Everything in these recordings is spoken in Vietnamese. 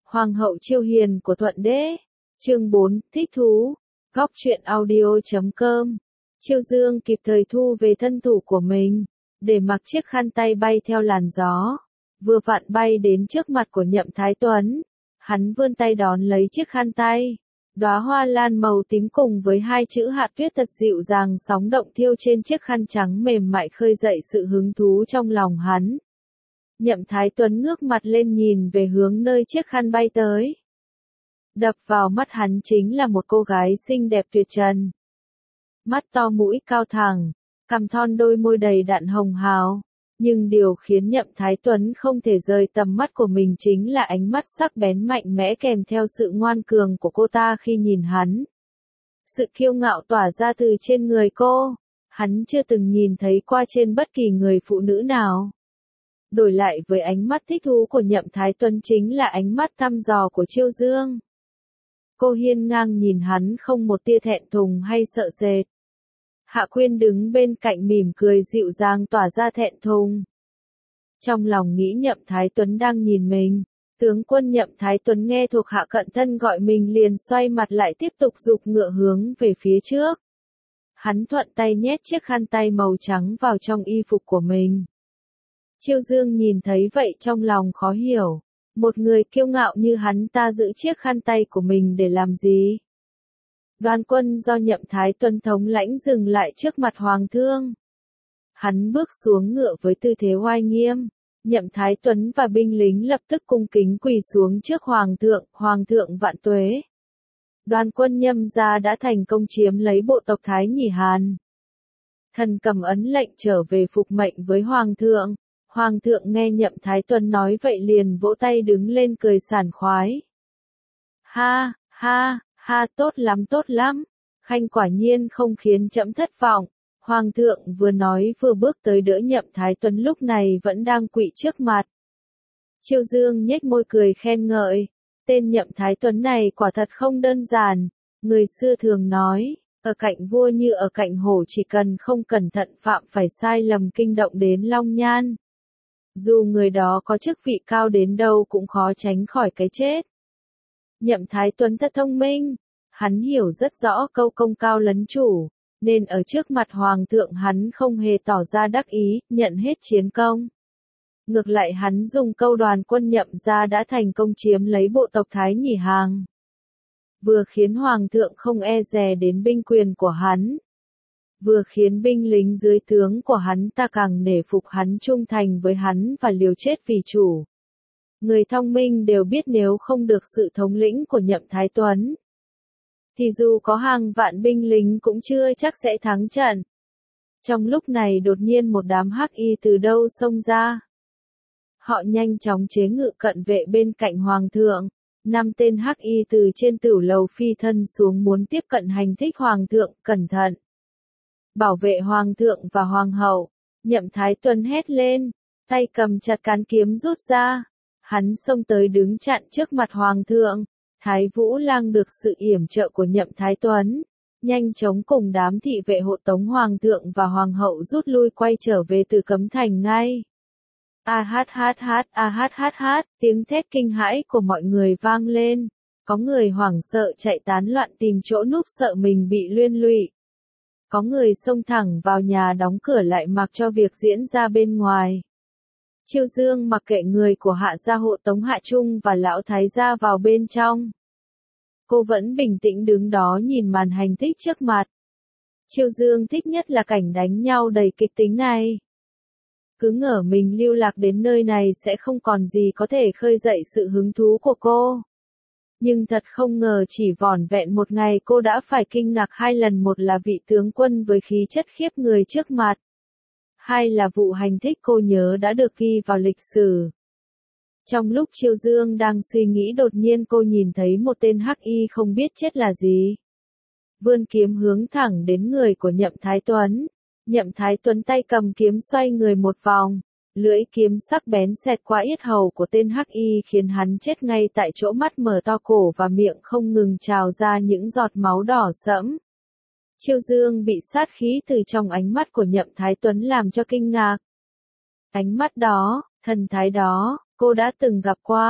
Hoàng hậu chiêu hiền của Thuận Đế. Chương 4, thích thú. Góc truyện audio.com. Chiêu Dương kịp thời thu về thân thủ của mình, để mặc chiếc khăn tay bay theo làn gió, vừa vặn bay đến trước mặt của Nhậm Thái Tuấn. Hắn vươn tay đón lấy chiếc khăn tay. Đóa hoa lan màu tím cùng với hai chữ Hạ Tuyết thật dịu dàng sóng động thiêu trên chiếc khăn trắng mềm mại khơi dậy sự hứng thú trong lòng hắn. Nhậm Thái Tuấn ngước mặt lên nhìn về hướng nơi chiếc khăn bay tới. Đập vào mắt hắn chính là một cô gái xinh đẹp tuyệt trần. Mắt to mũi cao thẳng, cằm thon đôi môi đầy đặn hồng hào. Nhưng điều khiến Nhậm Thái Tuấn không thể rời tầm mắt của mình chính là ánh mắt sắc bén mạnh mẽ kèm theo sự ngoan cường của cô ta khi nhìn hắn. Sự kiêu ngạo tỏa ra từ trên người cô, hắn chưa từng nhìn thấy qua trên bất kỳ người phụ nữ nào. Đổi lại với ánh mắt thích thú của Nhậm Thái Tuấn chính là ánh mắt thăm dò của Chiêu Dương. Cô hiên ngang nhìn hắn không một tia thẹn thùng hay sợ sệt. Hạ Quyên đứng bên cạnh mỉm cười dịu dàng tỏa ra thẹn thùng. Trong lòng nghĩ Nhậm Thái Tuấn đang nhìn mình, tướng quân Nhậm Thái Tuấn nghe thuộc hạ cận thân gọi mình liền xoay mặt lại tiếp tục giục ngựa hướng về phía trước. Hắn thuận tay nhét chiếc khăn tay màu trắng vào trong y phục của mình. Chiêu Dương nhìn thấy vậy trong lòng khó hiểu, một người kiêu ngạo như hắn ta giữ chiếc khăn tay của mình để làm gì? Đoàn quân do Nhậm Thái Tuấn thống lãnh dừng lại trước mặt Hoàng thương. Hắn bước xuống ngựa với tư thế oai nghiêm. Nhậm Thái Tuấn và binh lính lập tức cung kính quỳ xuống trước Hoàng thượng vạn tuế. Đoàn quân Nhâm gia đã thành công chiếm lấy bộ tộc Thái Nhĩ Hàn. Thần cầm ấn lệnh trở về phục mệnh với Hoàng thượng. Hoàng thượng nghe Nhậm Thái Tuấn nói vậy liền vỗ tay đứng lên cười sảng khoái. Ha, ha, ha, tốt lắm, khanh quả nhiên không khiến trẫm thất vọng. Hoàng thượng vừa nói vừa bước tới đỡ Nhậm Thái Tuấn lúc này vẫn đang quỵ trước mặt. Chiêu Dương nhếch môi cười khen ngợi, tên Nhậm Thái Tuấn này quả thật không đơn giản, người xưa thường nói, ở cạnh vua như ở cạnh hổ, chỉ cần không cẩn thận phạm phải sai lầm kinh động đến long nhan. Dù người đó có chức vị cao đến đâu cũng khó tránh khỏi cái chết. Nhậm Thái Tuấn thật thông minh, hắn hiểu rất rõ câu công cao lấn chủ, nên ở trước mặt Hoàng thượng hắn không hề tỏ ra đắc ý, nhận hết chiến công. Ngược lại hắn dùng câu đoàn quân Nhậm gia đã thành công chiếm lấy bộ tộc Thái Nhĩ Hàn. Vừa khiến Hoàng thượng không e dè đến binh quyền của hắn, vừa khiến binh lính dưới tướng của hắn ta càng nể phục hắn, trung thành với hắn và liều chết vì chủ. Người thông minh đều biết nếu không được sự thống lĩnh của Nhậm Thái Tuấn, thì dù có hàng vạn binh lính cũng chưa chắc sẽ thắng trận. Trong lúc này đột nhiên một đám hắc y từ đâu xông ra. Họ nhanh chóng chế ngự cận vệ bên cạnh Hoàng thượng. 5 tên hắc y từ trên tửu lầu phi thân xuống muốn tiếp cận hành thích Hoàng thượng, cẩn thận. Bảo vệ Hoàng thượng và Hoàng hậu. Nhậm Thái Tuấn hét lên, tay cầm chặt cán kiếm rút ra. Hắn xông tới đứng chặn trước mặt Hoàng thượng. Thái Vũ Lang được sự yểm trợ của Nhậm Thái Tuấn, nhanh chóng cùng đám thị vệ hộ tống Hoàng thượng và Hoàng hậu rút lui quay trở về từ Cấm Thành ngay. A hát hát, tiếng thét kinh hãi của mọi người vang lên. Có người hoảng sợ chạy tán loạn tìm chỗ núp sợ mình bị liên lụy. Có người xông thẳng vào nhà đóng cửa lại mặc cho việc diễn ra bên ngoài. Chiêu Dương mặc kệ người của Hạ gia hộ tống Hạ Trung và lão thái gia vào bên trong. Cô vẫn bình tĩnh đứng đó nhìn màn hành thích trước mặt. Chiêu Dương thích nhất là cảnh đánh nhau đầy kịch tính này. Cứ ngỡ mình lưu lạc đến nơi này sẽ không còn gì có thể khơi dậy sự hứng thú của cô. Nhưng thật không ngờ chỉ vỏn vẹn một ngày cô đã phải kinh ngạc 2 lần, một là vị tướng quân với khí chất khiếp người trước mặt. 2 là vụ hành thích cô nhớ đã được ghi vào lịch sử. Trong lúc Chiêu Dương đang suy nghĩ đột nhiên cô nhìn thấy một tên hắc y không biết chết là gì. Vươn kiếm hướng thẳng đến người của Nhậm Thái Tuấn. Nhậm Thái Tuấn tay cầm kiếm xoay người một vòng. Lưỡi kiếm sắc bén xẹt qua yết hầu của tên hắc y khiến hắn chết ngay tại chỗ, mắt mở to, cổ và miệng không ngừng trào ra những giọt máu đỏ sẫm. Chiêu Dương bị sát khí từ trong ánh mắt của Nhậm Thái Tuấn làm cho kinh ngạc. Ánh mắt đó, thần thái đó, cô đã từng gặp qua.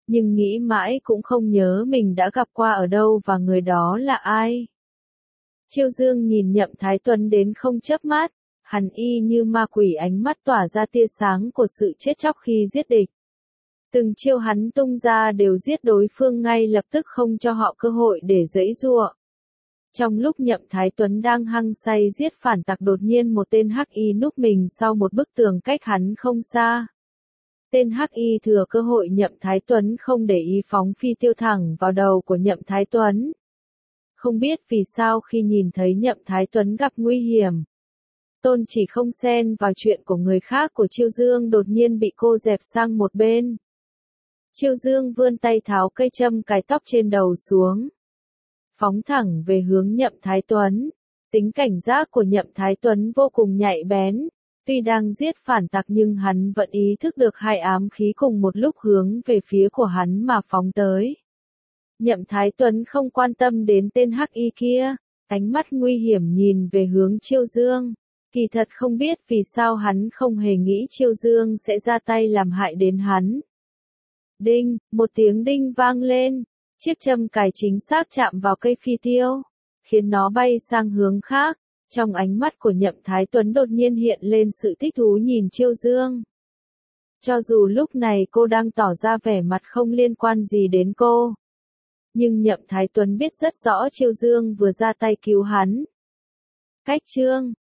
nhưng nghĩ mãi cũng không nhớ mình đã gặp qua ở đâu và người đó là ai. Chiêu Dương nhìn Nhậm Thái Tuấn đến không chớp mắt, hắn y như ma quỷ, ánh mắt tỏa ra tia sáng của sự chết chóc khi giết địch. Từng chiêu hắn tung ra đều giết đối phương ngay lập tức, không cho họ cơ hội để giãy giụa. Trong lúc Nhậm Thái Tuấn đang hăng say giết phản tặc, đột nhiên một tên hắc y núp mình sau một bức tường cách hắn không xa. Tên hắc y thừa cơ hội Nhậm Thái Tuấn không để ý, phóng phi tiêu thẳng vào đầu của Nhậm Thái Tuấn. Không biết vì sao khi nhìn thấy Nhậm Thái Tuấn gặp nguy hiểm, Tôn Chỉ không xen vào chuyện của người khác của Chiêu Dương đột nhiên bị cô dẹp sang một bên. Chiêu Dương vươn tay tháo cây châm cài tóc trên đầu xuống, phóng thẳng về hướng Nhậm Thái Tuấn. Tính cảnh giác của Nhậm Thái Tuấn vô cùng nhạy bén, tuy đang giết phản tặc nhưng hắn vẫn ý thức được hai ám khí cùng một lúc hướng về phía của hắn mà phóng tới. Nhậm Thái Tuấn không quan tâm đến tên hắc y kia, ánh mắt nguy hiểm nhìn về hướng Chiêu Dương. Kỳ thật không biết vì sao hắn không hề nghĩ Chiêu Dương sẽ ra tay làm hại đến hắn. Đinh, một tiếng đinh vang lên, chiếc châm cài chính xác chạm vào cây phi tiêu, khiến nó bay sang hướng khác. Trong ánh mắt của Nhậm Thái Tuấn đột nhiên hiện lên sự thích thú nhìn Chiêu Dương. Cho dù lúc này cô đang tỏ ra vẻ mặt không liên quan gì đến cô, nhưng Nhậm Thái Tuấn biết rất rõ Chiêu Dương vừa ra tay cứu hắn. Cách chương